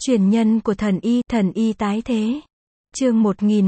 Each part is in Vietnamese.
Truyền nhân của thần y tái thế. Chương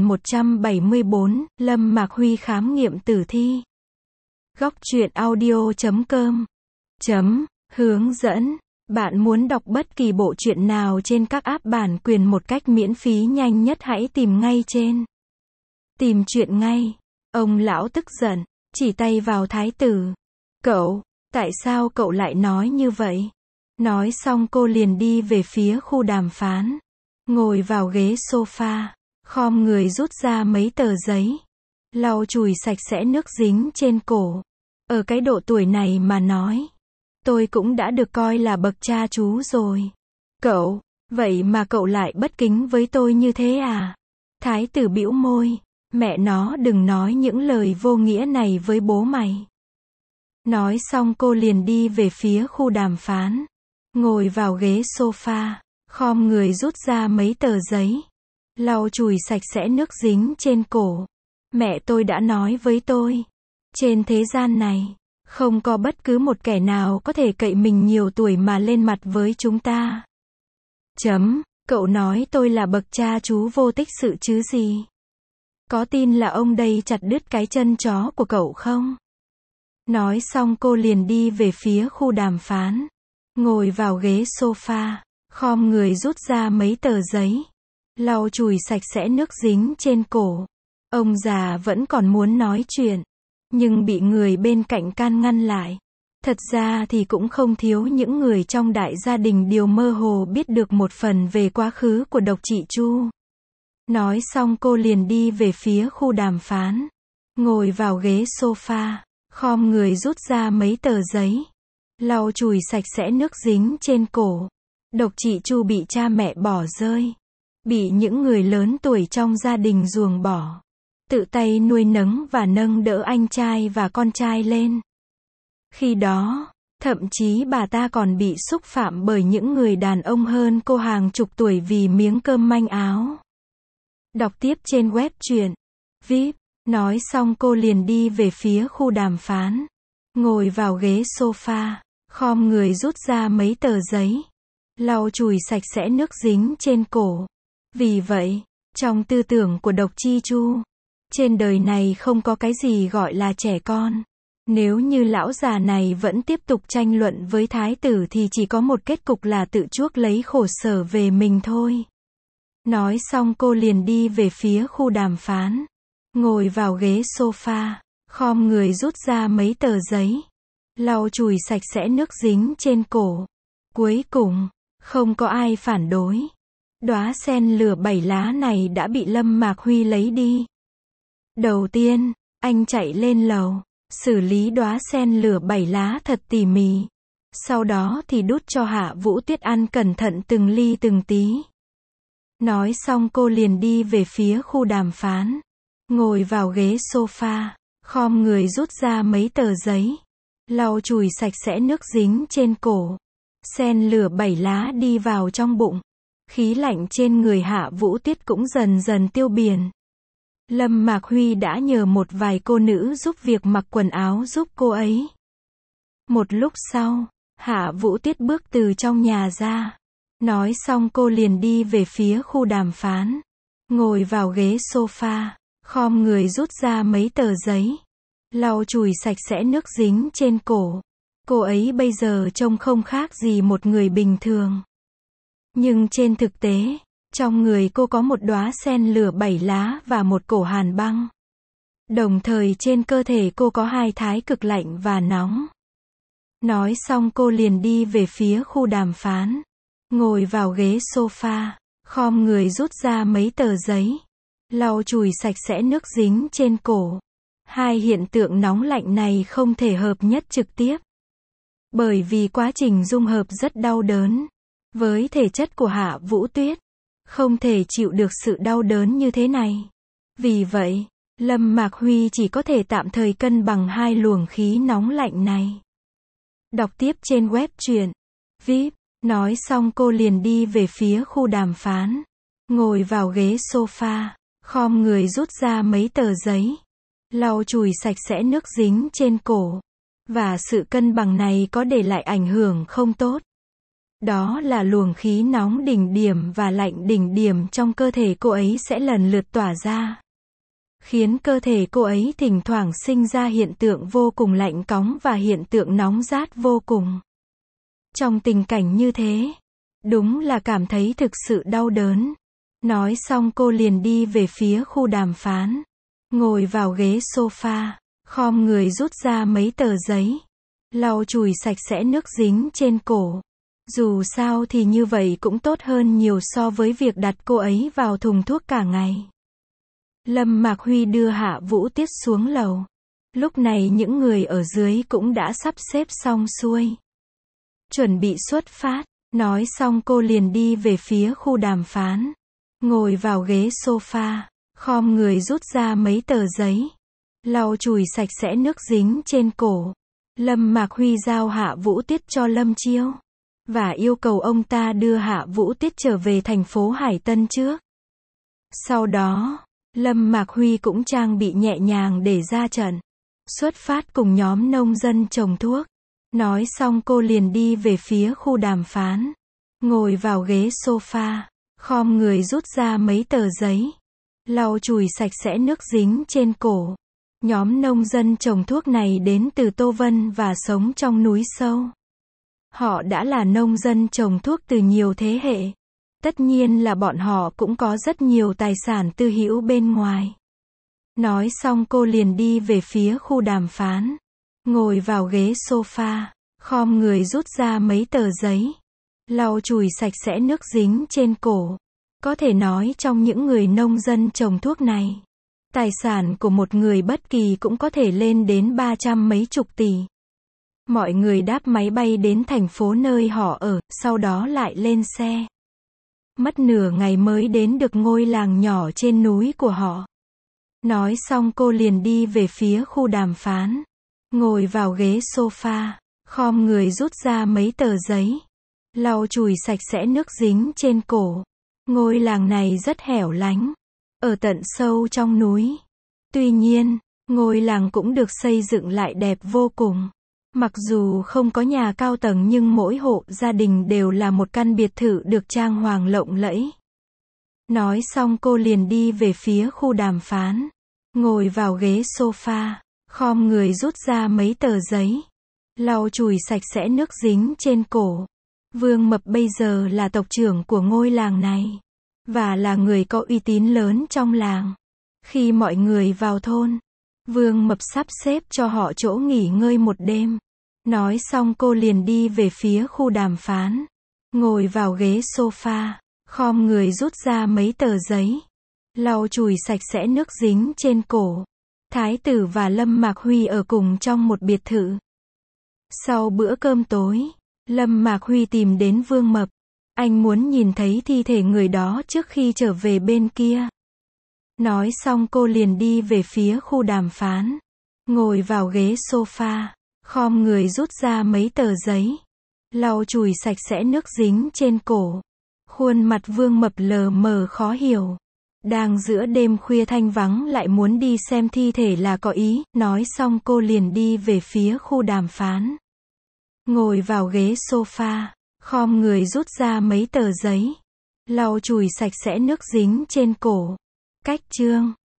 1174, Lâm Mạc Huy khám nghiệm tử thi. Góc truyện audio.com. Hướng dẫn. Bạn muốn đọc bất kỳ bộ truyện nào trên các app bản quyền một cách miễn phí nhanh nhất hãy tìm ngay trên. Tìm truyện ngay. Ông lão tức giận, chỉ tay vào thái tử. Cậu, tại sao cậu lại nói như vậy? Nói xong cô liền đi về phía khu đàm phán. Ngồi vào ghế sofa, khom người rút ra mấy tờ giấy. Lau chùi sạch sẽ nước dính trên cổ. Ở cái độ tuổi này mà nói, tôi cũng đã được coi là bậc cha chú rồi. Cậu, vậy mà cậu lại bất kính với tôi như thế à? Thái tử bĩu môi, mẹ nó đừng nói những lời vô nghĩa này với bố mày. Nói xong cô liền đi về phía khu đàm phán. Ngồi vào ghế sofa, khom người rút ra mấy tờ giấy. Lau chùi sạch sẽ nước dính trên cổ. Mẹ tôi đã nói với tôi, trên thế gian này, không có bất cứ một kẻ nào có thể cậy mình nhiều tuổi mà lên mặt với chúng ta. Cậu nói tôi là bậc cha chú vô tích sự chứ gì? Có tin là ông đây chặt đứt cái chân chó của cậu không? Nói xong cô liền đi về phía khu đàm phán. Ngồi vào ghế sofa, khom người rút ra mấy tờ giấy. Lau chùi sạch sẽ nước dính trên cổ. Ông già vẫn còn muốn nói chuyện, nhưng bị người bên cạnh can ngăn lại. Thật ra thì cũng không thiếu những người trong đại gia đình đều mơ hồ biết được một phần về quá khứ của độc chị Chu. Nói xong cô liền đi về phía khu đàm phán. Ngồi vào ghế sofa, khom người rút ra mấy tờ giấy. Lau chùi sạch sẽ nước dính trên cổ. Độc chị Chu bị cha mẹ bỏ rơi. Bị những người lớn tuổi trong gia đình ruồng bỏ. Tự tay nuôi nấng và nâng đỡ anh trai và con trai lên. Khi đó, thậm chí bà ta còn bị xúc phạm bởi những người đàn ông hơn cô hàng chục tuổi vì miếng cơm manh áo. Đọc tiếp trên web truyện VIP. Nói xong cô liền đi về phía khu đàm phán. Ngồi vào ghế sofa, khom người rút ra mấy tờ giấy. Lau chùi sạch sẽ nước dính trên cổ. Vì vậy, trong tư tưởng của độc chi Chu, trên đời này không có cái gì gọi là trẻ con. Nếu như lão già này vẫn tiếp tục tranh luận với thái tử thì chỉ có một kết cục là tự chuốc lấy khổ sở về mình thôi. Nói xong cô liền đi về phía khu đàm phán. Ngồi vào ghế sofa, khom người rút ra mấy tờ giấy. Lau chùi sạch sẽ nước dính trên cổ. Cuối cùng, không có ai phản đối. Đóa sen lửa 7 lá này đã bị Lâm Mạc Huy lấy đi. Đầu tiên, anh chạy lên lầu, xử lý đóa sen lửa 7 lá thật tỉ mỉ. Sau đó thì đút cho Hạ Vũ Tuyết ăn cẩn thận từng ly từng tí. Nói xong cô liền đi về phía khu đàm phán. Ngồi vào ghế sofa, khom người rút ra mấy tờ giấy. Lau chùi sạch sẽ nước dính trên cổ. Sen lửa 7 lá đi vào trong bụng. Khí lạnh trên người Hạ Vũ Tuyết cũng dần dần tiêu biển. Lâm Mạc Huy đã nhờ một vài cô nữ giúp việc mặc quần áo giúp cô ấy. Một lúc sau, Hạ Vũ Tuyết bước từ trong nhà ra. Nói xong cô liền đi về phía khu đàm phán. Ngồi vào ghế sofa, khom người rút ra mấy tờ giấy. Lau chùi sạch sẽ nước dính trên cổ. Cô ấy bây giờ trông không khác gì một người bình thường. Nhưng trên thực tế, trong người cô có một đóa sen lửa 7 lá và một cổ hàn băng. Đồng thời trên cơ thể cô có hai thái cực lạnh và nóng. Nói xong cô liền đi về phía khu đàm phán. Ngồi vào ghế sofa, khom người rút ra mấy tờ giấy. Lau chùi sạch sẽ nước dính trên cổ. Hai hiện tượng nóng lạnh này không thể hợp nhất trực tiếp. Bởi vì quá trình dung hợp rất đau đớn. Với thể chất của Hạ Vũ Tuyết, không thể chịu được sự đau đớn như thế này. Vì vậy, Lâm Mạc Huy chỉ có thể tạm thời cân bằng hai luồng khí nóng lạnh này. Đọc tiếp trên web truyện VIP. Nói xong cô liền đi về phía khu đàm phán. Ngồi vào ghế sofa, khom người rút ra mấy tờ giấy. Lau chùi sạch sẽ nước dính trên cổ. Và sự cân bằng này có để lại ảnh hưởng không tốt. Đó là luồng khí nóng đỉnh điểm và lạnh đỉnh điểm trong cơ thể cô ấy sẽ lần lượt tỏa ra, khiến cơ thể cô ấy thỉnh thoảng sinh ra hiện tượng vô cùng lạnh cóng và hiện tượng nóng rát vô cùng. Trong tình cảnh như thế, đúng là cảm thấy thực sự đau đớn. Nói xong cô liền đi về phía khu đàm phán, ngồi vào ghế sofa, khom người rút ra mấy tờ giấy, lau chùi sạch sẽ nước dính trên cổ. Dù sao thì như vậy cũng tốt hơn nhiều so với việc đặt cô ấy vào thùng thuốc cả ngày. Lâm Mạc Huy đưa Hạ Vũ Tiết xuống lầu. Lúc này những người ở dưới cũng đã sắp xếp xong xuôi, chuẩn bị xuất phát. Nói xong cô liền đi về phía khu đàm phán, ngồi vào ghế sofa, khom người rút ra mấy tờ giấy, lau chùi sạch sẽ nước dính trên cổ. Lâm Mạc Huy giao Hạ Vũ Tiết cho Lâm Chiêu, và yêu cầu ông ta đưa Hạ Vũ Tiết trở về thành phố Hải Tân trước. Sau đó, Lâm Mạc Huy cũng trang bị nhẹ nhàng để ra trận, xuất phát cùng nhóm nông dân trồng thuốc. Nói xong cô liền đi về phía khu đàm phán, ngồi vào ghế sofa, khom người rút ra mấy tờ giấy, lau chùi sạch sẽ nước dính trên cổ. Nhóm nông dân trồng thuốc này đến từ Tô Vân và sống trong núi sâu. Họ đã là nông dân trồng thuốc từ nhiều thế hệ. Tất nhiên là bọn họ cũng có rất nhiều tài sản tư hữu bên ngoài. Nói xong cô liền đi về phía khu đàm phán, ngồi vào ghế sofa, khom người rút ra mấy tờ giấy, lau chùi sạch sẽ nước dính trên cổ. Có thể nói trong những người nông dân trồng thuốc này, tài sản của một người bất kỳ cũng có thể lên đến 300 mấy chục tỷ. Mọi người đáp máy bay đến thành phố nơi họ ở, sau đó lại lên xe. Mất nửa ngày mới đến được ngôi làng nhỏ trên núi của họ. Nói xong cô liền đi về phía khu đàm phán, ngồi vào ghế sofa, khom người rút ra mấy tờ giấy, lau chùi sạch sẽ nước dính trên cổ. Ngôi làng này rất hẻo lánh, ở tận sâu trong núi. Tuy nhiên, ngôi làng cũng được xây dựng lại đẹp vô cùng. Mặc dù không có nhà cao tầng nhưng mỗi hộ gia đình đều là một căn biệt thự được trang hoàng lộng lẫy. Nói xong cô liền đi về phía khu đàm phán, ngồi vào ghế sofa, khom người rút ra mấy tờ giấy, lau chùi sạch sẽ nước dính trên cổ. Vương Mập bây giờ là tộc trưởng của ngôi làng này, và là người có uy tín lớn trong làng. Khi mọi người vào thôn, Vương Mập sắp xếp cho họ chỗ nghỉ ngơi một đêm. Nói xong cô liền đi về phía khu đàm phán, ngồi vào ghế sofa, khom người rút ra mấy tờ giấy, lau chùi sạch sẽ nước dính trên cổ. Thái tử và Lâm Mạc Huy ở cùng trong một biệt thự. Sau bữa cơm tối, Lâm Mạc Huy tìm đến Vương Mập. Anh muốn nhìn thấy thi thể người đó trước khi trở về bên kia. Nói xong cô liền đi về phía khu đàm phán, ngồi vào ghế sofa, khom người rút ra mấy tờ giấy, lau chùi sạch sẽ nước dính trên cổ. Khuôn mặt Vương Mập lờ mờ khó hiểu. Đang giữa đêm khuya thanh vắng lại muốn đi xem thi thể là có ý. Nói xong cô liền đi về phía khu đàm phán, ngồi vào ghế sofa, khom người rút ra mấy tờ giấy, lau chùi sạch sẽ nước dính trên cổ. Cách chương